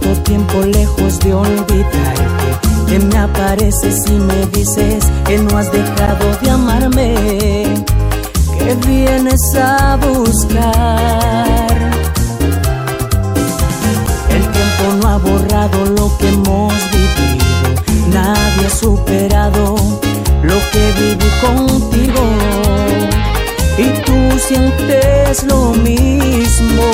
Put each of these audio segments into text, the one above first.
tanto tiempo lejos de olvidarte, que me apareces y me dices que no has dejado de amarme, que vienes a buscar. El tiempo no ha borrado lo que hemos vivido, nadie ha superado lo que viví contigo, y tú sientes lo mismo.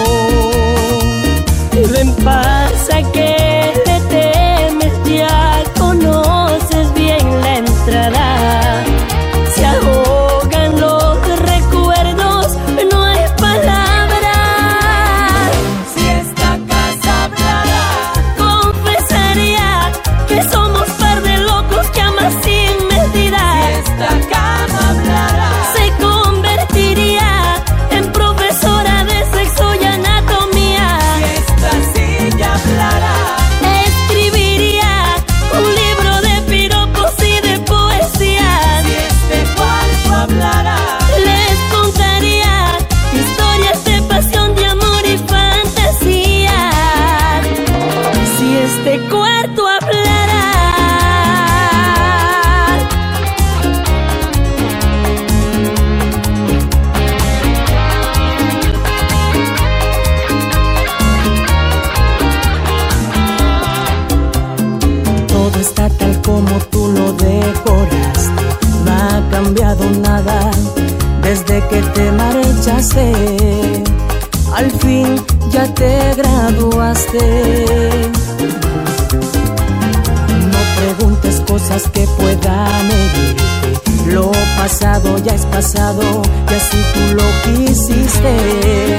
Ven, pasa que le temes, ya conoces bien la entrada. Se ahogan los recuerdos, no hay palabras. Si esta casa hablara, confesaría que somos par de locos que amas sin medida. si esta cama hablara, Se convertiría en profesora de sexo y anatomía. si esta silla hablara, Escribiría un libro de piropos y de poesías. si este cuarto hablara, Les contaría historias de pasión, de amor y fantasía. Si este cuarto hablara. Todo está tal como tú lo decoraste, no ha cambiado nada desde que te marchaste. Al fin ya te graduaste. No preguntes cosas que puedan herirte, lo pasado ya es pasado y así tú lo quisiste.